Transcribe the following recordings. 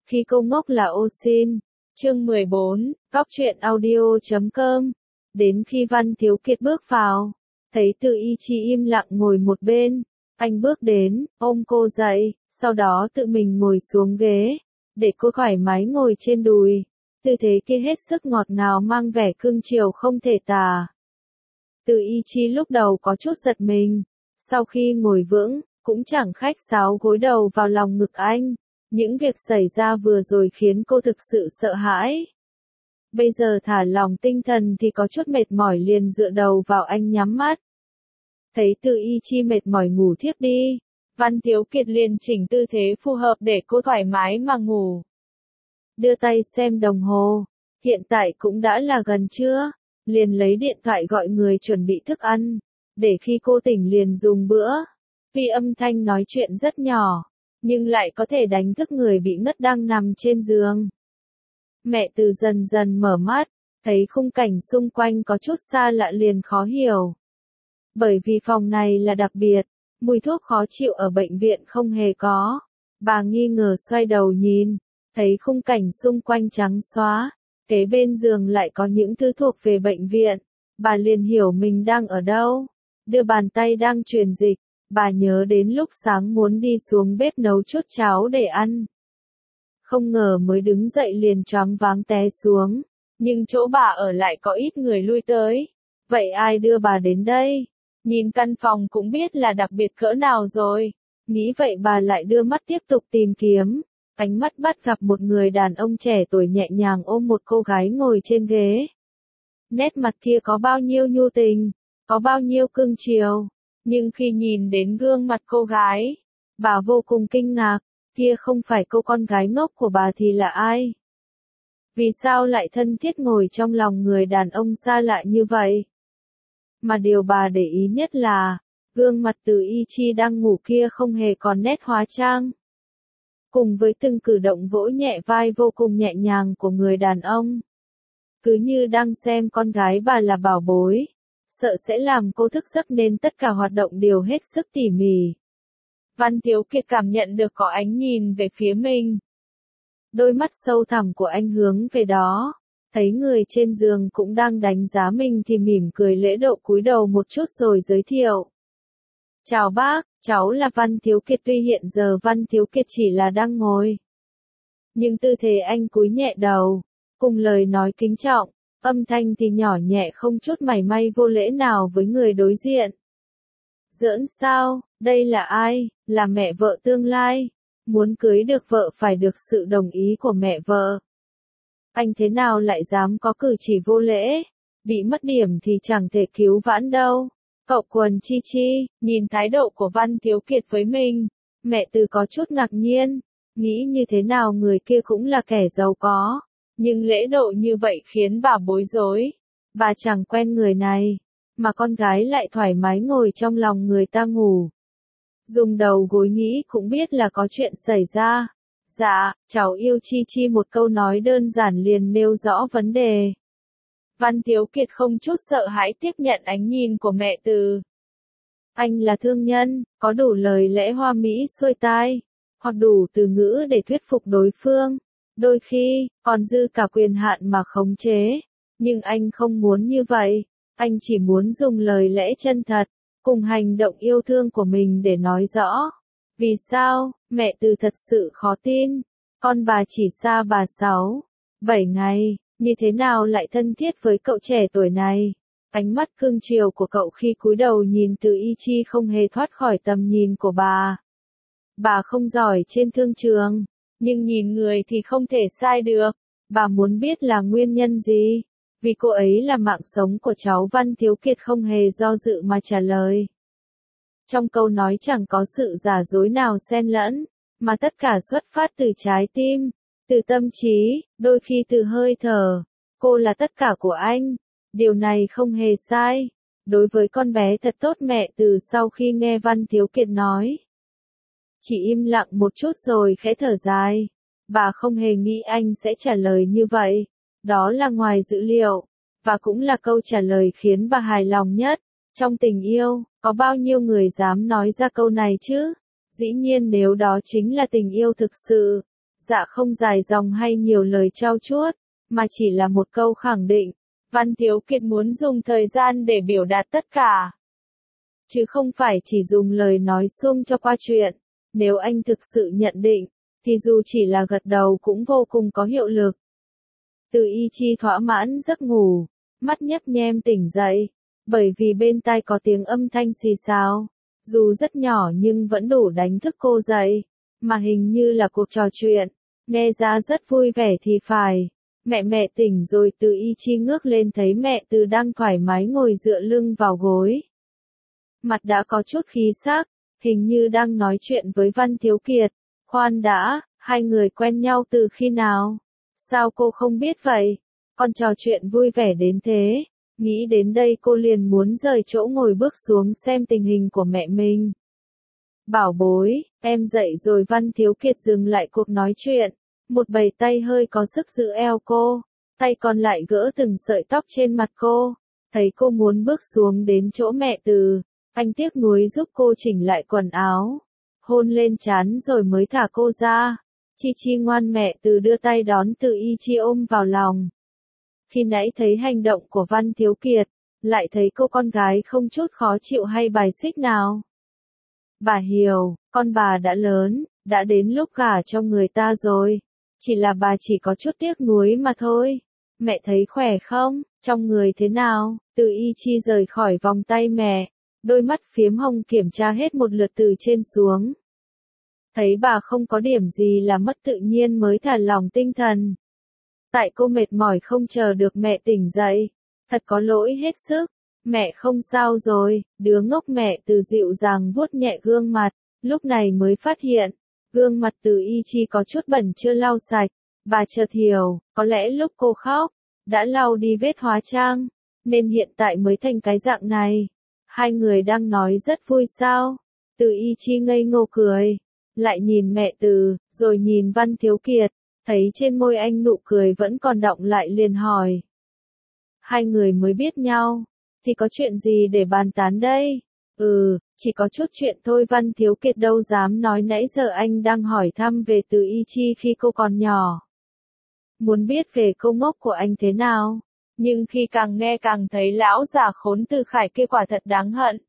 Khi cô ngốc là ô xin. Chương 14, Góc truyện audio.com. Đến khi Văn Thiếu Kiệt bước vào, thấy Từ Y Chi im lặng ngồi một bên, anh bước đến, ôm cô dậy, sau đó tự mình ngồi xuống ghế, để cô thoải mái ngồi trên đùi. Tư thế kia hết sức ngọt ngào mang vẻ cưng chiều không thể tả. Từ Y Chi lúc đầu có chút giật mình, sau khi ngồi vững, cũng chẳng khách sáo gối đầu vào lòng ngực anh. Những việc xảy ra vừa rồi khiến cô thực sự sợ hãi. Bây giờ thả lòng tinh thần thì có chút mệt mỏi liền dựa đầu vào anh nhắm mắt. Thấy Từ Y Chi mệt mỏi ngủ thiếp đi, Văn Thiếu Kiệt liền chỉnh tư thế phù hợp để cô thoải mái mà ngủ. Đưa tay xem đồng hồ, hiện tại cũng đã là gần trưa, liền lấy điện thoại gọi người chuẩn bị thức ăn, để khi cô tỉnh liền dùng bữa. Vì âm thanh nói chuyện rất nhỏ, nhưng lại có thể đánh thức người bị ngất đang nằm trên giường. Mẹ Từ dần dần mở mắt, thấy khung cảnh xung quanh có chút xa lạ liền khó hiểu. Bởi vì phòng này là đặc biệt, mùi thuốc khó chịu ở bệnh viện không hề có. Bà nghi ngờ xoay đầu nhìn, thấy khung cảnh xung quanh trắng xóa, kế bên giường lại có những thứ thuộc về bệnh viện. Bà liền hiểu mình đang ở đâu, đưa bàn tay đang truyền dịch. Bà nhớ đến lúc sáng muốn đi xuống bếp nấu chút cháo để ăn. Không ngờ mới đứng dậy liền choáng váng té xuống, nhưng chỗ bà ở lại có ít người lui tới. Vậy ai đưa bà đến đây? Nhìn căn phòng cũng biết là đặc biệt cỡ nào rồi. Nghĩ vậy bà lại đưa mắt tiếp tục tìm kiếm. Ánh mắt bắt gặp một người đàn ông trẻ tuổi nhẹ nhàng ôm một cô gái ngồi trên ghế. Nét mặt kia có bao nhiêu nhu tình, có bao nhiêu cưng chiều. Nhưng khi nhìn đến gương mặt cô gái, bà vô cùng kinh ngạc, kia không phải cô con gái ngốc của bà thì là ai? Vì sao lại thân thiết ngồi trong lòng người đàn ông xa lạ như vậy? Mà điều bà để ý nhất là, gương mặt Từ Y Chi đang ngủ kia không hề còn nét hóa trang. Cùng với từng cử động vỗ nhẹ vai vô cùng nhẹ nhàng của người đàn ông. Cứ như đang xem con gái bà là bảo bối. Sợ sẽ làm cô thức giấc nên tất cả hoạt động đều hết sức tỉ mỉ. Văn Thiếu Kiệt cảm nhận được có ánh nhìn về phía mình. Đôi mắt sâu thẳm của anh hướng về đó, thấy người trên giường cũng đang đánh giá mình thì mỉm cười lễ độ cúi đầu một chút rồi giới thiệu. Chào bác, cháu là Văn Thiếu Kiệt. Tuy hiện giờ Văn Thiếu Kiệt chỉ là đang ngồi, nhưng tư thế anh cúi nhẹ đầu, cùng lời nói kính trọng. Âm thanh thì nhỏ nhẹ không chút mảy may vô lễ nào với người đối diện. Giỡn sao, đây là ai? Là mẹ vợ tương lai. Muốn cưới được vợ phải được sự đồng ý của mẹ vợ. Anh thế nào lại dám có cử chỉ vô lễ? Bị mất điểm thì chẳng thể cứu vãn đâu. Cậu quần chi chi, nhìn thái độ của Văn Thiếu Kiệt với mình. Mẹ Từ có chút ngạc nhiên. Nghĩ như thế nào người kia cũng là kẻ giàu có. Nhưng lễ độ như vậy khiến bà bối rối. Bà chẳng quen người này, mà con gái lại thoải mái ngồi trong lòng người ta ngủ. Dùng đầu gối nghĩ cũng biết là có chuyện xảy ra. Dạ, cháu yêu Chi Chi. Một câu nói đơn giản liền nêu rõ vấn đề. Văn Thiếu Kiệt không chút sợ hãi tiếp nhận ánh nhìn của mẹ Từ. Anh là thương nhân, có đủ lời lẽ hoa mỹ xuôi tai, hoặc đủ từ ngữ để thuyết phục đối phương. Đôi khi, còn dư cả quyền hạn mà khống chế. Nhưng anh không muốn như vậy. Anh chỉ muốn dùng lời lẽ chân thật, cùng hành động yêu thương của mình để nói rõ. Vì sao, mẹ Từ thật sự khó tin. Con bà chỉ xa bà 6-7 ngày, như thế nào lại thân thiết với cậu trẻ tuổi này? Ánh mắt cưng chiều của cậu khi cúi đầu nhìn Từ Y Chi không hề thoát khỏi tầm nhìn của bà. Bà không giỏi trên thương trường. Nhưng nhìn người thì không thể sai được. Bà muốn biết là nguyên nhân gì? Vì cô ấy là mạng sống của cháu. Văn Thiếu Kiệt không hề do dự mà trả lời. Trong câu nói chẳng có sự giả dối nào xen lẫn, mà tất cả xuất phát từ trái tim, từ tâm trí, đôi khi từ hơi thở. Cô là tất cả của anh. Điều này không hề sai. Đối với con bé thật tốt. Mẹ Từ sau khi nghe Văn Thiếu Kiệt nói, chỉ im lặng một chút rồi khẽ thở dài. Bà không hề nghĩ anh sẽ trả lời như vậy. Đó là ngoài dữ liệu, và cũng là câu trả lời khiến bà hài lòng nhất. Trong tình yêu, có bao nhiêu người dám nói ra câu này chứ? Dĩ nhiên nếu đó chính là tình yêu thực sự. Dạ không dài dòng hay nhiều lời trau chuốt, mà chỉ là một câu khẳng định. Văn Thiếu Kiệt muốn dùng thời gian để biểu đạt tất cả, chứ không phải chỉ dùng lời nói suông cho qua chuyện. Nếu anh thực sự nhận định, thì dù chỉ là gật đầu cũng vô cùng có hiệu lực. Từ Y Chi thỏa mãn giấc ngủ, mắt nhấp nhem tỉnh dậy, bởi vì bên tai có tiếng âm thanh xì xào, dù rất nhỏ nhưng vẫn đủ đánh thức cô dậy, mà hình như là cuộc trò chuyện, nghe ra rất vui vẻ thì phải. Mẹ tỉnh rồi. Từ Y Chi ngước lên thấy mẹ Từ đang thoải mái ngồi dựa lưng vào gối. Mặt đã có chút khí sắc, hình như đang nói chuyện với Văn Thiếu Kiệt. Khoan đã, hai người quen nhau từ khi nào? Sao cô không biết vậy? Con trò chuyện vui vẻ đến thế. Nghĩ đến đây cô liền muốn rời chỗ ngồi bước xuống xem tình hình của mẹ mình. Bảo bối, em dậy rồi. Văn Thiếu Kiệt dừng lại cuộc nói chuyện. Một bầy tay hơi có sức giữ eo cô, tay còn lại gỡ từng sợi tóc trên mặt cô. Thấy cô muốn bước xuống đến chỗ mẹ Từ, anh tiếc nuối giúp cô chỉnh lại quần áo, hôn lên trán rồi mới thả cô ra. Chi Chi ngoan. Mẹ Từ đưa tay đón Từ Y Chi ôm vào lòng. Khi nãy thấy hành động của Văn Thiếu Kiệt, lại thấy cô con gái không chút khó chịu hay bài xích nào. Bà hiểu, con bà đã lớn, đã đến lúc gả cho người ta rồi. Chỉ là bà chỉ có chút tiếc nuối mà thôi. Mẹ thấy khỏe không? Trong người thế nào? Từ Y Chi rời khỏi vòng tay mẹ, đôi mắt phiếm hồng kiểm tra hết một lượt từ trên xuống. Thấy bà không có điểm gì là mất tự nhiên mới thả lỏng tinh thần. Tại cô mệt mỏi không chờ được mẹ tỉnh dậy. Thật có lỗi hết sức. Mẹ không sao rồi, đứa ngốc. Mẹ Từ dịu dàng vuốt nhẹ gương mặt, lúc này mới phát hiện. Gương mặt Từ Y Chi có chút bẩn chưa lau sạch, bà chợt hiểu, có lẽ lúc cô khóc, đã lau đi vết hóa trang, nên hiện tại mới thành cái dạng này. Hai người đang nói rất vui sao? Từ Y Chi ngây ngô cười, lại nhìn mẹ Từ, rồi nhìn Văn Thiếu Kiệt, thấy trên môi anh nụ cười vẫn còn đọng lại liền hỏi. Hai người mới biết nhau, thì có chuyện gì để bàn tán đây? Chỉ có chút chuyện thôi. Văn Thiếu Kiệt đâu dám nói nãy giờ anh đang hỏi thăm về Từ Y Chi khi cô còn nhỏ. Muốn biết về cô ngốc của anh thế nào, nhưng khi càng nghe càng thấy lão già khốn Từ Khải kia quả thật đáng hận.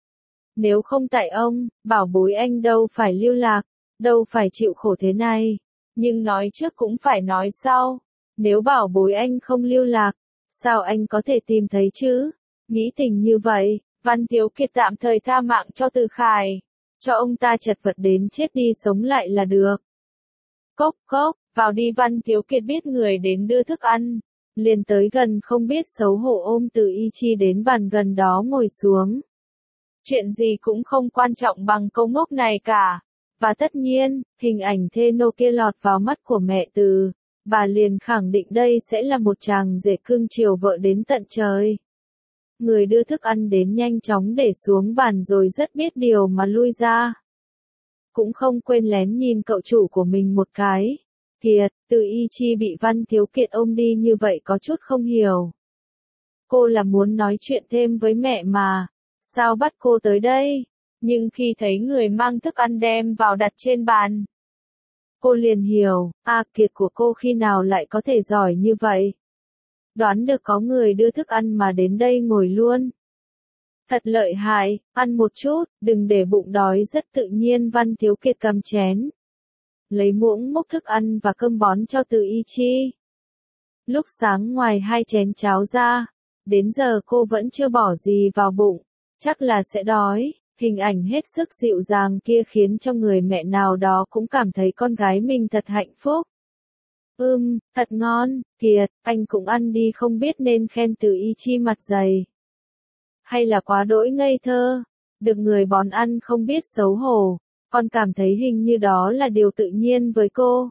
Nếu không tại ông, bảo bối anh đâu phải lưu lạc, đâu phải chịu khổ thế này. Nhưng nói trước cũng phải nói sau. Nếu bảo bối anh không lưu lạc, sao anh có thể tìm thấy chứ? Nghĩ tình như vậy, Văn Thiếu Kiệt tạm thời tha mạng cho Từ Khải, cho ông ta chật vật đến chết đi sống lại là được. Cốc cốc, vào đi. Văn Thiếu Kiệt biết người đến đưa thức ăn, liền tới gần không biết xấu hổ ôm Từ Y Chi đến bàn gần đó ngồi xuống. Chuyện gì cũng không quan trọng bằng câu ngốc này cả. Và tất nhiên, hình ảnh thê nô kia lọt vào mắt của mẹ Từ, bà liền khẳng định đây sẽ là một chàng rể cưng chiều vợ đến tận trời. Người đưa thức ăn đến nhanh chóng để xuống bàn rồi rất biết điều mà lui ra. Cũng không quên lén nhìn cậu chủ của mình một cái. Kiệt, Từ Y Chi bị Văn Thiếu Kiệt ôm đi như vậy có chút không hiểu. Cô là muốn nói chuyện thêm với mẹ mà, sao bắt cô tới đây? Nhưng khi thấy người mang thức ăn đem vào đặt trên bàn, cô liền hiểu, Kiệt của cô khi nào lại có thể giỏi như vậy? Đoán được có người đưa thức ăn mà đến đây ngồi luôn. Thật lợi hại, ăn một chút, đừng để bụng đói. Rất tự nhiên Văn Thiếu Kiệt cầm chén, lấy muỗng múc thức ăn và cơm bón cho Từ Y Chi. Lúc sáng ngoài 2 chén cháo ra, đến giờ cô vẫn chưa bỏ gì vào bụng, chắc là sẽ đói. Hình ảnh hết sức dịu dàng kia khiến cho người mẹ nào đó cũng cảm thấy con gái mình thật hạnh phúc. Thật ngon. Kiệt, anh cũng ăn đi. Không biết nên khen Từ Y Chi mặt dày, hay là quá đỗi ngây thơ. Được người bón ăn không biết xấu hổ, con cảm thấy hình như đó là điều tự nhiên với cô.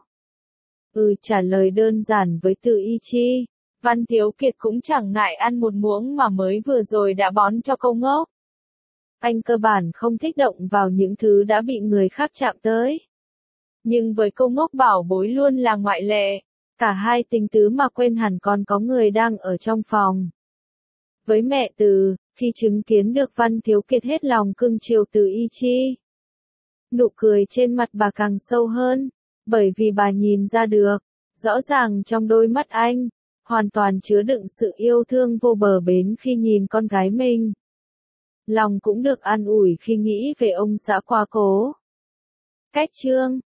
Trả lời đơn giản với Từ Y Chi. Văn Thiếu Kiệt cũng chẳng ngại ăn một muỗng mà mới vừa rồi đã bón cho cô ngốc. Anh cơ bản không thích động vào những thứ đã bị người khác chạm tới. Nhưng với cô ngốc bảo bối luôn là ngoại lệ. Cả hai tình tứ mà quên hẳn còn có người đang ở trong phòng. Với mẹ Từ, khi chứng kiến được Văn Thiếu Kiệt hết lòng cưng chiều Từ Y Chi, nụ cười trên mặt bà càng sâu hơn. Bởi vì bà nhìn ra được, rõ ràng trong đôi mắt anh, hoàn toàn chứa đựng sự yêu thương vô bờ bến khi nhìn con gái mình. Lòng cũng được an ủi khi nghĩ về ông xã quá cố. Cách chương